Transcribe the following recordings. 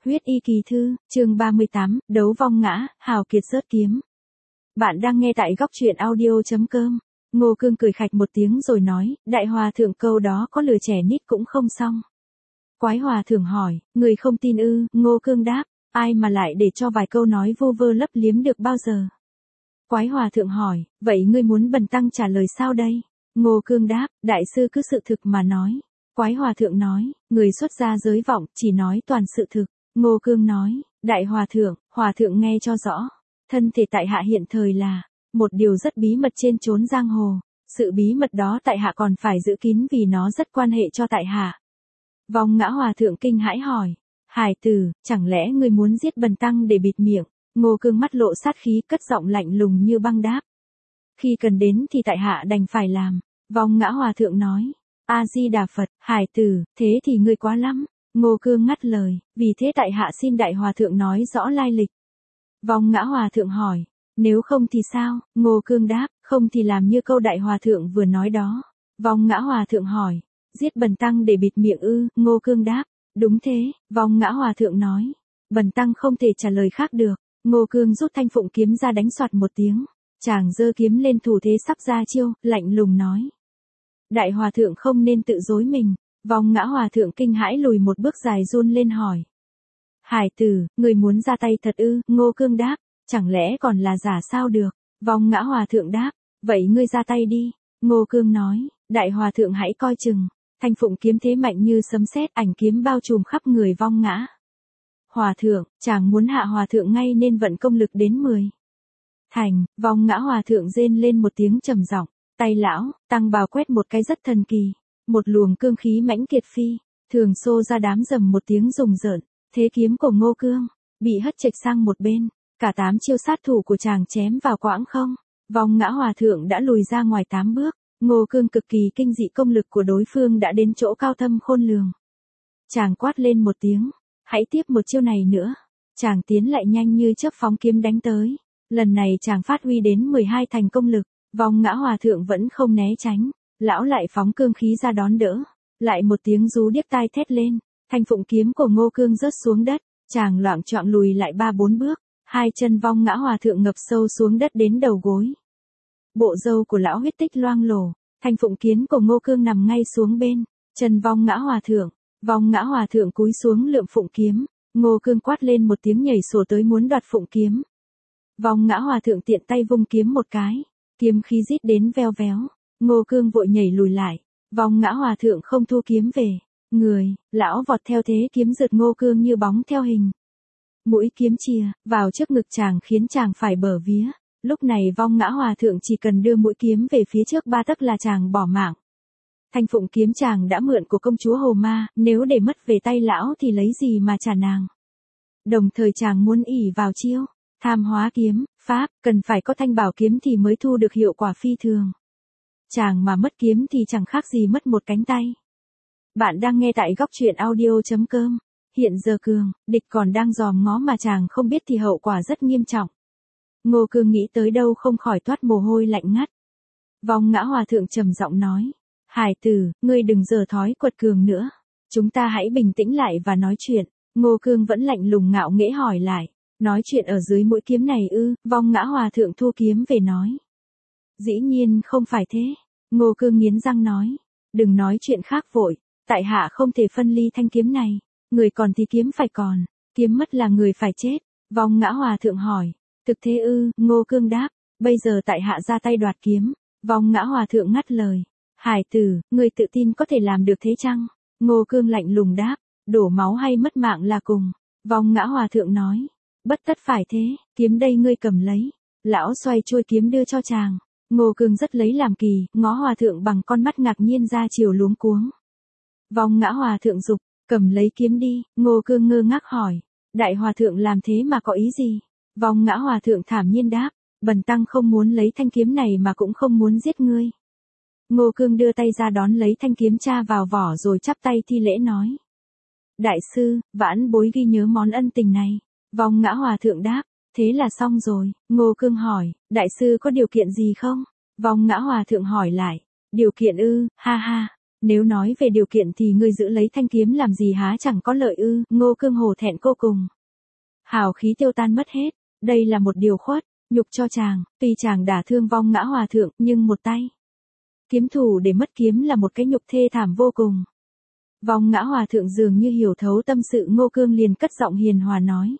Huyết y kỳ thư, chương 38, đấu vong ngã, hào kiệt rớt kiếm. Bạn đang nghe tại góc truyện audio.com. Ngô Cương cười khạch một tiếng rồi nói, đại hòa thượng câu đó có lừa trẻ nít cũng không xong. Quái hòa thượng hỏi, người không tin ư? Ngô Cương đáp, ai mà lại để cho vài câu nói vô vơ lấp liếm được bao giờ? Quái hòa thượng hỏi, vậy ngươi muốn bần tăng trả lời sao đây? Ngô Cương đáp, đại sư cứ sự thực mà nói. Quái hòa thượng nói, người xuất gia giới vọng, chỉ nói toàn sự thực. Ngô Cương nói, đại hòa thượng nghe cho rõ. Thân thể tại hạ hiện thời là một điều rất bí mật trên chốn giang hồ. Sự bí mật đó tại hạ còn phải giữ kín vì nó rất quan hệ cho tại hạ. Vong ngã hòa thượng kinh hãi hỏi, hải tử, chẳng lẽ ngươi muốn giết bần tăng để bịt miệng? Ngô Cương mắt lộ sát khí, cất giọng lạnh lùng như băng đáp. Khi cần đến thì tại hạ đành phải làm. Vong ngã hòa thượng nói, A-di-đà Phật, hải tử, thế thì ngươi quá lắm. Ngô Cương ngắt lời, vì thế tại hạ xin đại hòa thượng nói rõ lai lịch. Vong ngã hòa thượng hỏi, nếu không thì sao? Ngô Cương đáp, không thì làm như câu đại hòa thượng vừa nói đó. Vong ngã hòa thượng hỏi, giết bần tăng để bịt miệng ư? Ngô Cương đáp, đúng thế. Vong ngã hòa thượng nói, bần tăng không thể trả lời khác được. Ngô Cương rút thanh phụng kiếm ra đánh soạt một tiếng. Chàng giơ kiếm lên thủ thế sắp ra chiêu, lạnh lùng nói. Đại hòa thượng không nên tự dối mình. Vong ngã hòa thượng kinh hãi lùi một bước dài run lên hỏi. Hải tử, người muốn ra tay thật ư? Ngô Cương đáp, chẳng lẽ còn là giả sao được? Vong ngã hòa thượng đáp, vậy ngươi ra tay đi. Ngô Cương nói, đại hòa thượng hãy coi chừng. Thanh phụng kiếm thế mạnh như sấm sét, ảnh kiếm bao trùm khắp người vong ngã. Hòa thượng, chàng muốn hạ hòa thượng ngay nên vận công lực đến 10. Thành, vong ngã hòa thượng rên lên một tiếng trầm giọng, tay lão, tăng bào quét một cái rất thần kỳ. Một luồng cương khí mãnh kiệt phi, thường xô ra đám rầm một tiếng rùng rợn, thế kiếm của Ngô Cương, bị hất chệch sang một bên, cả 8 chiêu sát thủ của chàng chém vào quãng không, vong ngã hòa thượng đã lùi ra ngoài 8 bước, Ngô Cương cực kỳ kinh dị công lực của đối phương đã đến chỗ cao thâm khôn lường. Chàng quát lên một tiếng, hãy tiếp một chiêu này nữa, chàng tiến lại nhanh như chớp phóng kiếm đánh tới, lần này chàng phát huy đến 12 thành công lực, vong ngã hòa thượng vẫn không né tránh. Lão lại phóng cương khí ra đón đỡ, lại một tiếng rú điếc tai thét lên, thanh phụng kiếm của Ngô Cương rớt xuống đất, chàng loạng choạng lùi lại 3-4 bước, hai chân vong ngã hòa thượng ngập sâu xuống đất đến đầu gối. Bộ râu của lão huyết tích loang lổ, thanh phụng kiếm của Ngô Cương nằm ngay xuống bên, chân vong ngã hòa thượng cúi xuống lượm phụng kiếm, Ngô Cương quát lên một tiếng nhảy sổ tới muốn đoạt phụng kiếm. Vong ngã hòa thượng tiện tay vung kiếm một cái, kiếm khí rít đến veo véo. Ngô Cương vội nhảy lùi lại, vong ngã hòa thượng không thu kiếm về, lão vọt theo thế kiếm rượt Ngô Cương như bóng theo hình. Mũi kiếm chìa vào trước ngực chàng khiến chàng phải bở vía, lúc này vong ngã hòa thượng chỉ cần đưa mũi kiếm về phía trước 3 tấc là chàng bỏ mạng. Thanh phụng kiếm chàng đã mượn của công chúa Hồ Ma, nếu để mất về tay lão thì lấy gì mà trả nàng. Đồng thời chàng muốn ỷ vào chiêu tham hóa kiếm, pháp, cần phải có thanh bảo kiếm thì mới thu được hiệu quả phi thường. Chàng mà mất kiếm thì chẳng khác gì mất một cánh tay. Bạn đang nghe tại góc truyện audio.com. Hiện giờ Cường, địch còn đang dòm ngó mà chàng không biết thì hậu quả rất nghiêm trọng. Ngô Cương nghĩ tới đâu không khỏi toát mồ hôi lạnh ngắt. Vong ngã hòa thượng trầm giọng nói. Hải tử, ngươi đừng giở thói quật cường nữa. Chúng ta hãy bình tĩnh lại và nói chuyện. Ngô Cương vẫn lạnh lùng ngạo nghễ hỏi lại. Nói chuyện ở dưới mũi kiếm này ư? Vong ngã hòa thượng thu kiếm về nói. Dĩ nhiên không phải thế. Ngô Cương nghiến răng nói. Đừng nói chuyện khác vội. Tại hạ không thể phân ly thanh kiếm này. Người còn thì kiếm phải còn. Kiếm mất là người phải chết. Vong ngã hòa thượng hỏi. Thực thế ư? Ngô Cương đáp. Bây giờ tại hạ ra tay đoạt kiếm. Vong ngã hòa thượng ngắt lời. Hải tử, người tự tin có thể làm được thế chăng? Ngô Cương lạnh lùng đáp. Đổ máu hay mất mạng là cùng. Vong ngã hòa thượng nói. Bất tất phải thế. Kiếm đây ngươi cầm lấy. Lão xoay chuôi kiếm đưa cho chàng. Ngô Cương rất lấy làm kỳ, ngó hòa thượng bằng con mắt ngạc nhiên ra chiều luống cuống. Vong ngã hòa thượng dục, cầm lấy kiếm đi, Ngô Cương ngơ ngác hỏi. Đại hòa thượng làm thế mà có ý gì? Vong ngã hòa thượng thản nhiên đáp, bần tăng không muốn lấy thanh kiếm này mà cũng không muốn giết ngươi. Ngô Cương đưa tay ra đón lấy thanh kiếm tra vào vỏ rồi chắp tay thi lễ nói. Đại sư, vãn bối ghi nhớ món ân tình này. Vong ngã hòa thượng đáp. Thế là xong rồi. Ngô Cương hỏi, đại sư có điều kiện gì không? Vong ngã hòa thượng hỏi lại, điều kiện ư? Ha ha, Nếu nói về điều kiện thì ngươi giữ lấy thanh kiếm làm gì há chẳng có lợi ư, Ngô Cương hổ thẹn vô cùng. Hào khí tiêu tan mất hết, đây là một điều khuất, nhục cho chàng, tuy chàng đả thương Vong Ngã Hòa Thượng, nhưng một tay kiếm thủ để mất kiếm là một cái nhục thê thảm vô cùng. Vong Ngã Hòa Thượng dường như hiểu thấu tâm sự Ngô Cương liền cất giọng hiền hòa nói.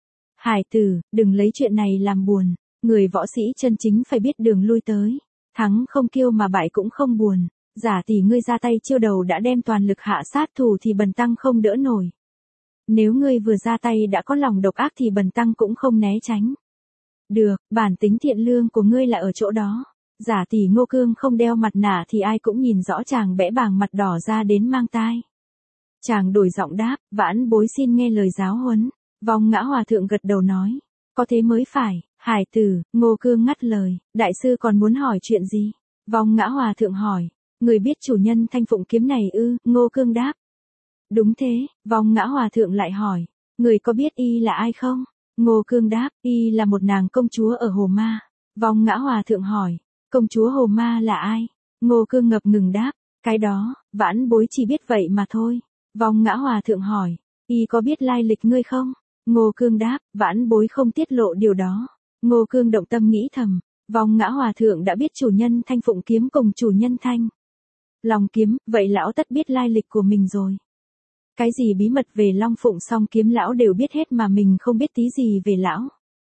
Hải tử, đừng lấy chuyện này làm buồn, người võ sĩ chân chính phải biết đường lui tới. Thắng không kiêu mà bại cũng không buồn, giả tỷ ngươi ra tay chiêu đầu đã đem toàn lực hạ sát thủ thì bần tăng không đỡ nổi. Nếu ngươi vừa ra tay đã có lòng độc ác thì bần tăng cũng không né tránh. Được, bản tính thiện lương của ngươi là ở chỗ đó. Giả tỷ Ngô Cương không đeo mặt nạ thì ai cũng nhìn rõ chàng bẽ bàng mặt đỏ ra đến mang tai. Chàng đổi giọng đáp, vãn bối xin nghe lời giáo huấn. Vong Ngã Hòa Thượng gật đầu nói, có thế mới phải. Hải tử, Ngô Cương ngắt lời, đại sư còn muốn hỏi chuyện gì? Vong Ngã Hòa Thượng hỏi, người biết chủ nhân thanh phụng kiếm này ư? Ngô Cương đáp. Đúng thế, Vong Ngã Hòa Thượng lại hỏi, người có biết y là ai không? Ngô Cương đáp, y là một nàng công chúa ở Hồ Ma. Vong Ngã Hòa Thượng hỏi, công chúa Hồ Ma là ai? Ngô Cương ngập ngừng đáp, cái đó, vãn bối chỉ biết vậy mà thôi. Vong Ngã Hòa Thượng hỏi, y có biết lai lịch ngươi không? Ngô Cương đáp, vãn bối không tiết lộ điều đó. Ngô Cương động tâm nghĩ thầm, Vong Ngã Hòa Thượng đã biết chủ nhân thanh phụng kiếm cùng chủ nhân thanh Long kiếm, vậy lão tất biết lai lịch của mình rồi. Cái gì bí mật về Long Phụng Song kiếm lão đều biết hết mà mình không biết tí gì về lão.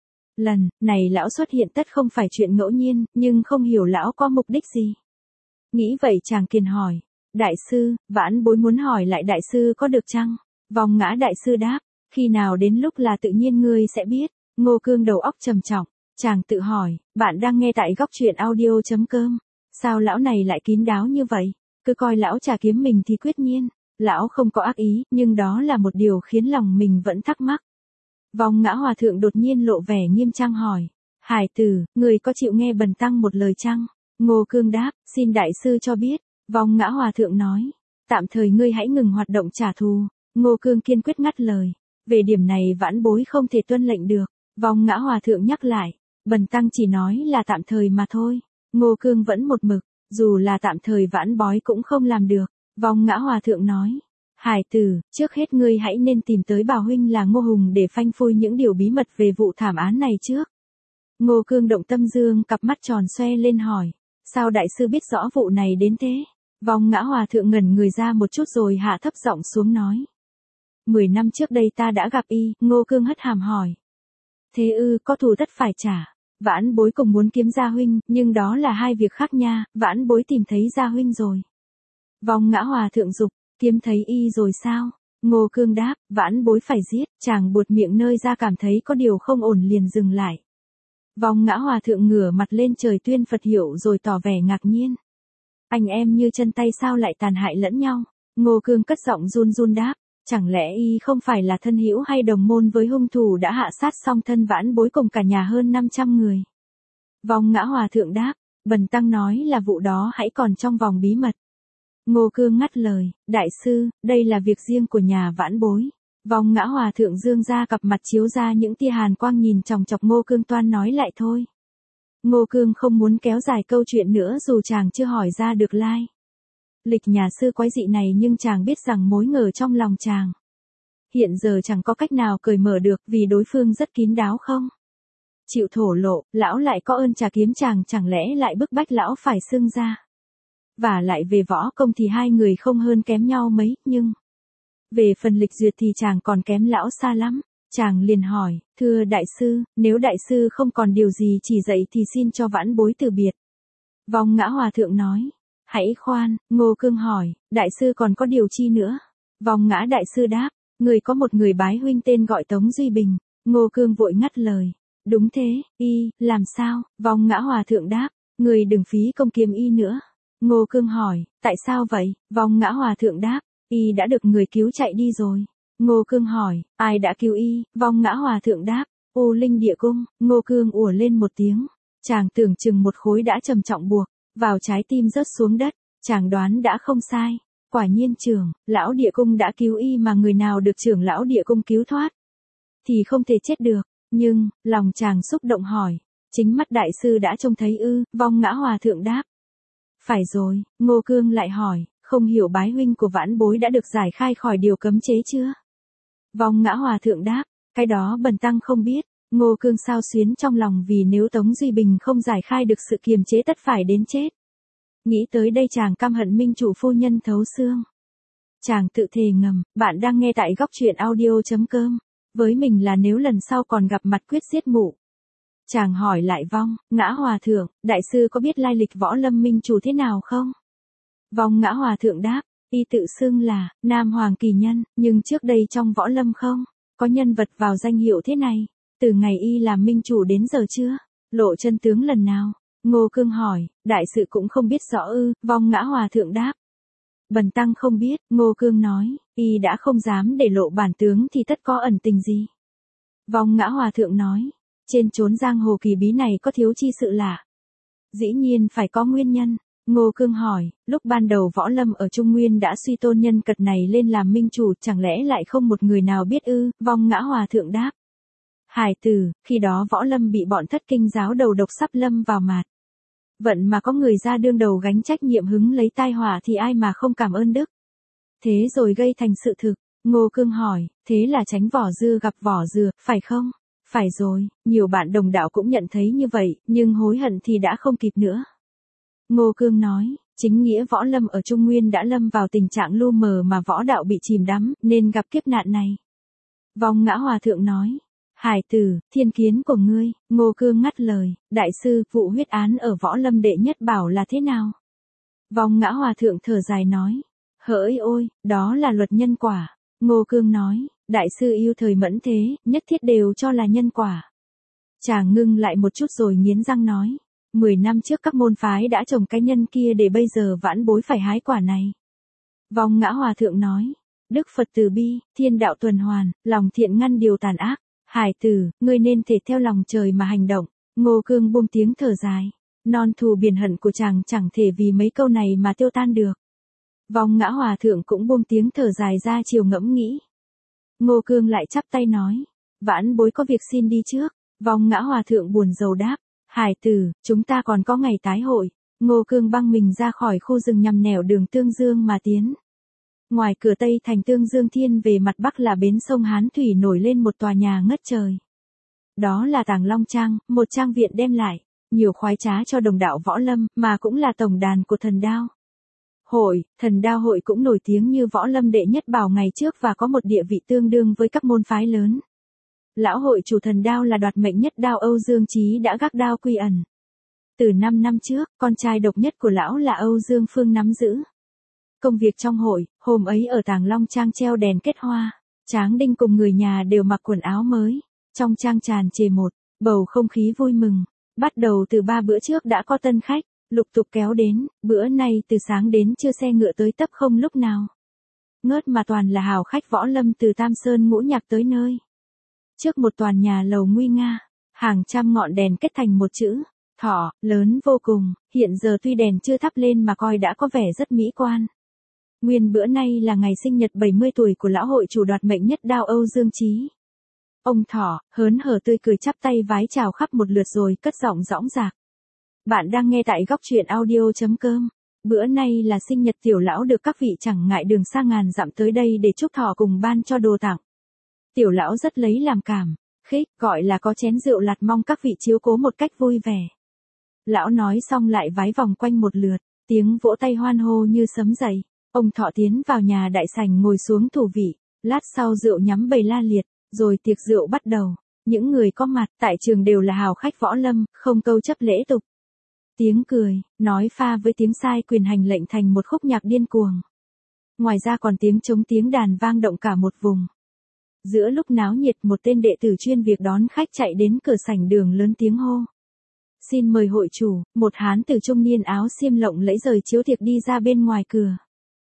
Lần này lão xuất hiện tất không phải chuyện ngẫu nhiên, nhưng không hiểu lão có mục đích gì. Nghĩ vậy chàng kiền hỏi, đại sư, vãn bối muốn hỏi lại đại sư có được chăng? Vong Ngã đại sư đáp, khi nào đến lúc là tự nhiên ngươi sẽ biết. Ngô Cương đầu óc trầm trọng, chàng tự hỏi, bạn đang nghe tại góc truyện audio.com. Sao lão này lại kín đáo như vậy? Cứ coi lão trả kiếm mình thì quyết nhiên. Lão không có ác ý, nhưng đó là một điều khiến lòng mình vẫn thắc mắc. Vong Ngã Hòa Thượng đột nhiên lộ vẻ nghiêm trang hỏi. Hải tử, người có chịu nghe bần tăng một lời chăng? Ngô Cương đáp, xin đại sư cho biết. Vong Ngã Hòa Thượng nói, tạm thời ngươi hãy ngừng hoạt động trả thù. Ngô Cương kiên quyết ngắt lời. Về điểm này vãn bối không thể tuân lệnh được. Vong Ngã Hòa Thượng nhắc lại, bần tăng chỉ nói là tạm thời mà thôi. Ngô Cương vẫn một mực, dù là tạm thời vãn bói cũng không làm được. Vong Ngã Hòa Thượng nói, hải tử, trước hết ngươi hãy nên tìm tới bà huynh là Ngô Hùng để phanh phui những điều bí mật về vụ thảm án này trước. Ngô Cương động tâm dương cặp mắt tròn xoe lên hỏi, sao đại sư biết rõ vụ này đến thế? Vong Ngã Hòa Thượng ngẩn người ra một chút rồi hạ thấp giọng xuống nói. 10 năm trước đây ta đã gặp y. Ngô Cương hất hàm hỏi. Thế ư, có thù tất phải trả. Vãn bối cùng muốn kiếm gia huynh, nhưng đó là hai việc khác nha. Vãn bối tìm thấy gia huynh rồi. Vong Ngã Hòa Thượng dục, kiếm thấy y rồi sao? Ngô Cương đáp, vãn bối phải giết. Chàng buột miệng nơi ra cảm thấy có điều không ổn liền dừng lại. Vong Ngã Hòa Thượng ngửa mặt lên trời tuyên Phật hiệu rồi tỏ vẻ ngạc nhiên. Anh em như chân tay sao lại tàn hại lẫn nhau? Ngô Cương cất giọng run run đáp. Chẳng lẽ y không phải là thân hữu hay đồng môn với hung thủ đã hạ sát xong thân vãn bối cùng cả nhà hơn 500 người? Vong Ngã Hòa Thượng đáp, bần tăng nói là vụ đó hãy còn trong vòng bí mật. Ngô Cương ngắt lời, đại sư, đây là việc riêng của nhà vãn bối. Vong Ngã Hòa Thượng dương ra cặp mặt chiếu ra những tia hàn quang nhìn chòng chọc Ngô Cương toan nói lại thôi. Ngô Cương không muốn kéo dài câu chuyện nữa dù chàng chưa hỏi ra được lai lịch nhà sư quái dị này, nhưng chàng biết rằng mối ngờ trong lòng chàng hiện giờ chẳng có cách nào cởi mở được vì đối phương rất kín đáo không chịu thổ lộ. Lão lại có ơn trả kiếm chàng, chẳng lẽ lại bức bách lão phải xưng ra. Và lại về võ công thì hai người không hơn kém nhau mấy, nhưng về phần lịch duyệt thì chàng còn kém lão xa lắm. Chàng liền hỏi, thưa đại sư, nếu đại sư không còn điều gì chỉ dạy thì xin cho vãn bối từ biệt. Vong Ngã Hòa Thượng nói, hãy khoan. Ngô Cương hỏi, đại sư còn có điều chi nữa? Vong Ngã đại sư đáp, người có một người bái huynh tên gọi Tống Duy Bình. Ngô Cương vội ngắt lời, đúng thế, y, làm sao? Vong Ngã Hòa Thượng đáp, người đừng phí công kiếm y nữa. Ngô Cương hỏi, tại sao vậy? Vong Ngã Hòa Thượng đáp, y đã được người cứu chạy đi rồi. Ngô Cương hỏi, ai đã cứu y? Vong Ngã Hòa Thượng đáp, U Linh Địa Cung. Ngô Cương ủa lên một tiếng, chàng tưởng chừng một khối đã trầm trọng buộc vào trái tim rớt xuống đất. Chàng đoán đã không sai, quả nhiên trưởng lão Địa Cung đã cứu y, mà người nào được trưởng lão Địa Cung cứu thoát thì không thể chết được. Nhưng lòng chàng xúc động hỏi, chính mắt đại sư đã trông thấy ư? Vong Ngã Hòa Thượng đáp, phải rồi. Ngô Cương lại hỏi, không hiểu bái huynh của vãn bối đã được giải khai khỏi điều cấm chế chưa? Vong Ngã Hòa Thượng đáp, cái đó bần tăng không biết. Ngô Cương xao xuyến trong lòng vì nếu Tống Duy Bình không giải khai được sự kiềm chế tất phải đến chết. Nghĩ tới đây chàng căm hận minh chủ phu nhân thấu xương. Chàng tự thề ngầm, bạn đang nghe tại góc truyện audio.com. Với mình là nếu lần sau còn gặp mặt quyết giết mụ. Chàng hỏi lại Vong Ngã Hòa Thượng, đại sư có biết lai lịch Võ Lâm minh chủ thế nào không? Vong Ngã Hòa Thượng đáp, y tự xưng là Nam Hoàng kỳ nhân, nhưng trước đây trong Võ Lâm không có nhân vật vào danh hiệu thế này. Từ ngày y làm minh chủ đến giờ chưa lộ chân tướng lần nào? Ngô Cương hỏi, đại sự cũng không biết rõ ư? Vong Ngã Hòa Thượng đáp, bần tăng không biết. Ngô Cương nói, y đã không dám để lộ bản tướng thì tất có ẩn tình gì? Vong Ngã Hòa Thượng nói, trên chốn giang hồ kỳ bí này có thiếu chi sự lạ. Dĩ nhiên phải có nguyên nhân. Ngô Cương hỏi, lúc ban đầu Võ Lâm ở Trung Nguyên đã suy tôn nhân cật này lên làm minh chủ, chẳng lẽ lại không một người nào biết ư? Vong Ngã Hòa Thượng đáp, hải tử, khi đó Võ Lâm bị bọn Thất Kinh giáo đầu độc sắp lâm vào mạt. Vận mà có người ra đương đầu gánh trách nhiệm hứng lấy tai họa thì ai mà không cảm ơn đức. Thế rồi gây thành sự thực. Ngô Cương hỏi, thế là tránh vỏ dưa gặp vỏ dừa, phải không? Phải rồi, nhiều bạn đồng đạo cũng nhận thấy như vậy, nhưng hối hận thì đã không kịp nữa. Ngô Cương nói, chính nghĩa Võ Lâm ở Trung Nguyên đã lâm vào tình trạng lu mờ mà võ đạo bị chìm đắm, nên gặp kiếp nạn này. Vong Ngã Hòa Thượng nói, hải tử, thiên kiến của ngươi. Ngô Cương ngắt lời, đại sư, vụ huyết án ở Võ Lâm đệ nhất bảo là thế nào? Vong Ngã Hòa Thượng thở dài nói, hỡi ôi, đó là luật nhân quả. Ngô Cương nói, đại sư yêu thời mẫn thế, nhất thiết đều cho là nhân quả. Chàng ngưng lại một chút rồi nghiến răng nói, 10 năm trước các môn phái đã trồng cái nhân kia để bây giờ vãn bối phải hái quả này. Vong Ngã Hòa Thượng nói, Đức Phật từ bi, thiên đạo tuần hoàn, lòng thiện ngăn điều tàn ác. Hải tử, ngươi nên thể theo lòng trời mà hành động. Ngô Cương buông tiếng thở dài. Non thù biển hận của chàng chẳng thể vì mấy câu này mà tiêu tan được. Vong Ngã Hòa Thượng cũng buông tiếng thở dài ra chiều ngẫm nghĩ. Ngô Cương lại chắp tay nói, vãn bối có việc xin đi trước. Vong Ngã Hòa Thượng buồn rầu đáp, hải tử, chúng ta còn có ngày tái hội. Ngô Cương băng mình ra khỏi khu rừng nhằm nẻo đường Tương Dương mà tiến. Ngoài cửa Tây thành Tương Dương Thiên về mặt Bắc là bến sông Hán Thủy nổi lên một tòa nhà ngất trời. Đó là Tàng Long Trang, một trang viện đem lại nhiều khoái trá cho đồng đạo Võ Lâm, mà cũng là tổng đàn của Thần Đao Hội. Thần Đao Hội cũng nổi tiếng như Võ Lâm đệ nhất bảo ngày trước và có một địa vị tương đương với các môn phái lớn. Lão hội chủ Thần Đao là đoạt mệnh nhất đao Âu Dương Chí đã gác đao quy ẩn. Từ 5 năm trước, con trai độc nhất của lão là Âu Dương Phương nắm giữ công việc trong hội. Hôm ấy ở Tàng Long Trang treo đèn kết hoa, Tráng Đinh cùng người nhà đều mặc quần áo mới. Trong trang tràn trề một bầu không khí vui mừng. Bắt đầu từ 3 bữa trước đã có tân khách lục tục kéo đến, bữa nay từ sáng đến trưa xe ngựa tới tấp không lúc nào ngớt, mà toàn là hào khách Võ Lâm từ Tam Sơn Ngũ Nhạc tới nơi. Trước một toàn nhà lầu nguy nga, hàng trăm ngọn đèn kết thành một chữ Thọ, lớn vô cùng. Hiện giờ tuy đèn chưa thắp lên mà coi đã có vẻ rất mỹ quan. Nguyên bữa nay là ngày sinh nhật 70 tuổi của lão hội chủ đoạt mệnh nhất đao Âu Dương Chí. Ông Thọ, hớn hở tươi cười chắp tay vái chào khắp một lượt rồi cất giọng dõng dạc. Bạn đang nghe tại góc truyện audio.com. Bữa nay là sinh nhật tiểu lão, được các vị chẳng ngại đường xa ngàn dặm tới đây để chúc thọ cùng ban cho đồ tặng. Tiểu lão rất lấy làm cảm khích, gọi là có chén rượu lạt, mong các vị chiếu cố một cách vui vẻ. Lão nói xong lại vái vòng quanh một lượt, tiếng vỗ tay hoan hô như sấm dậy. Ông Thọ tiến vào nhà đại sảnh ngồi xuống thủ vị, lát sau rượu nhắm bầy la liệt, rồi tiệc rượu bắt đầu. Những người có mặt tại trường đều là hào khách Võ Lâm, không câu chấp lễ tục. Tiếng cười, nói pha với tiếng sai quyền hành lệnh thành một khúc nhạc điên cuồng. Ngoài ra còn tiếng trống tiếng đàn vang động cả một vùng. Giữa lúc náo nhiệt, một tên đệ tử chuyên việc đón khách chạy đến cửa sảnh đường lớn tiếng hô. Xin mời hội chủ. Một hán tử trung niên áo xiêm lộng lẫy rời chiếu thiệp đi ra bên ngoài cửa.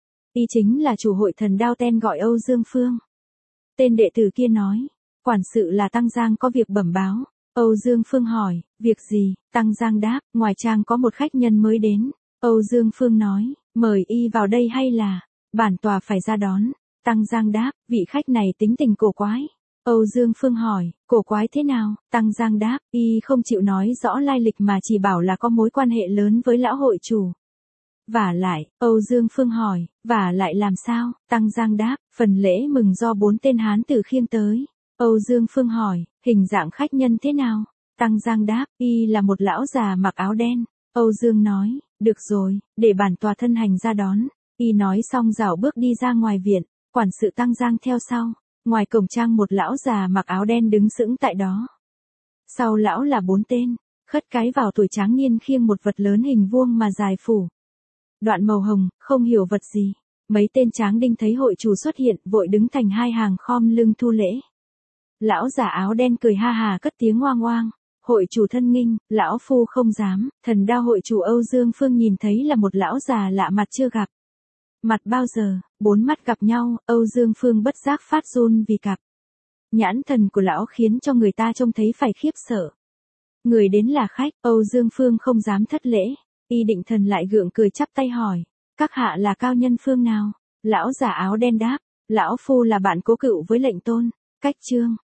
Y chính là chủ hội Thần Đao tên gọi Âu Dương Phương. Tên đệ tử kia nói, quản sự là Tăng Giang có việc bẩm báo. Âu Dương Phương hỏi, việc gì? Tăng Giang đáp, ngoài trang có một khách nhân mới đến. Âu Dương Phương nói, mời y vào đây hay là bản tòa phải ra đón? Tăng Giang đáp, vị khách này tính tình cổ quái. Âu Dương Phương hỏi, cổ quái thế nào? Tăng Giang đáp, y không chịu nói rõ lai lịch mà chỉ bảo là có mối quan hệ lớn với lão hội chủ. Vả lại, Âu Dương Phương hỏi, vả lại làm sao? Tăng Giang đáp, phần lễ mừng do 4 tên hán tử khiêng tới. Âu Dương Phương hỏi, hình dạng khách nhân thế nào? Tăng Giang đáp, y là một lão già mặc áo đen. Âu Dương nói, được rồi, để bản tòa thân hành ra đón. Y nói xong dạo bước đi ra ngoài viện, quản sự Tăng Giang theo sau. Ngoài cổng trang một lão già mặc áo đen đứng sững tại đó. Sau lão là 4 tên, khất cái vào tuổi tráng niên khiêng một vật lớn hình vuông mà dài phủ. Đoạn màu hồng, không hiểu vật gì. Mấy tên tráng đinh thấy hội chủ xuất hiện, vội đứng thành hai hàng khom lưng thu lễ. Lão già áo đen cười ha hà cất tiếng oang oang. Hội chủ thân nghinh, lão phu không dám. Thần đao hội chủ Âu Dương Phương nhìn thấy là một lão già lạ mặt chưa gặp. Mặt bao giờ, 4 mắt gặp nhau, Âu Dương Phương bất giác phát run vì cặp nhãn thần của lão khiến cho người ta trông thấy phải khiếp sợ. Người đến là khách, Âu Dương Phương không dám thất lễ. Y định thần lại gượng cười chắp tay hỏi, các hạ là cao nhân phương nào? Lão già áo đen đáp, lão phu là bạn cố cựu với lệnh tôn. Cách chương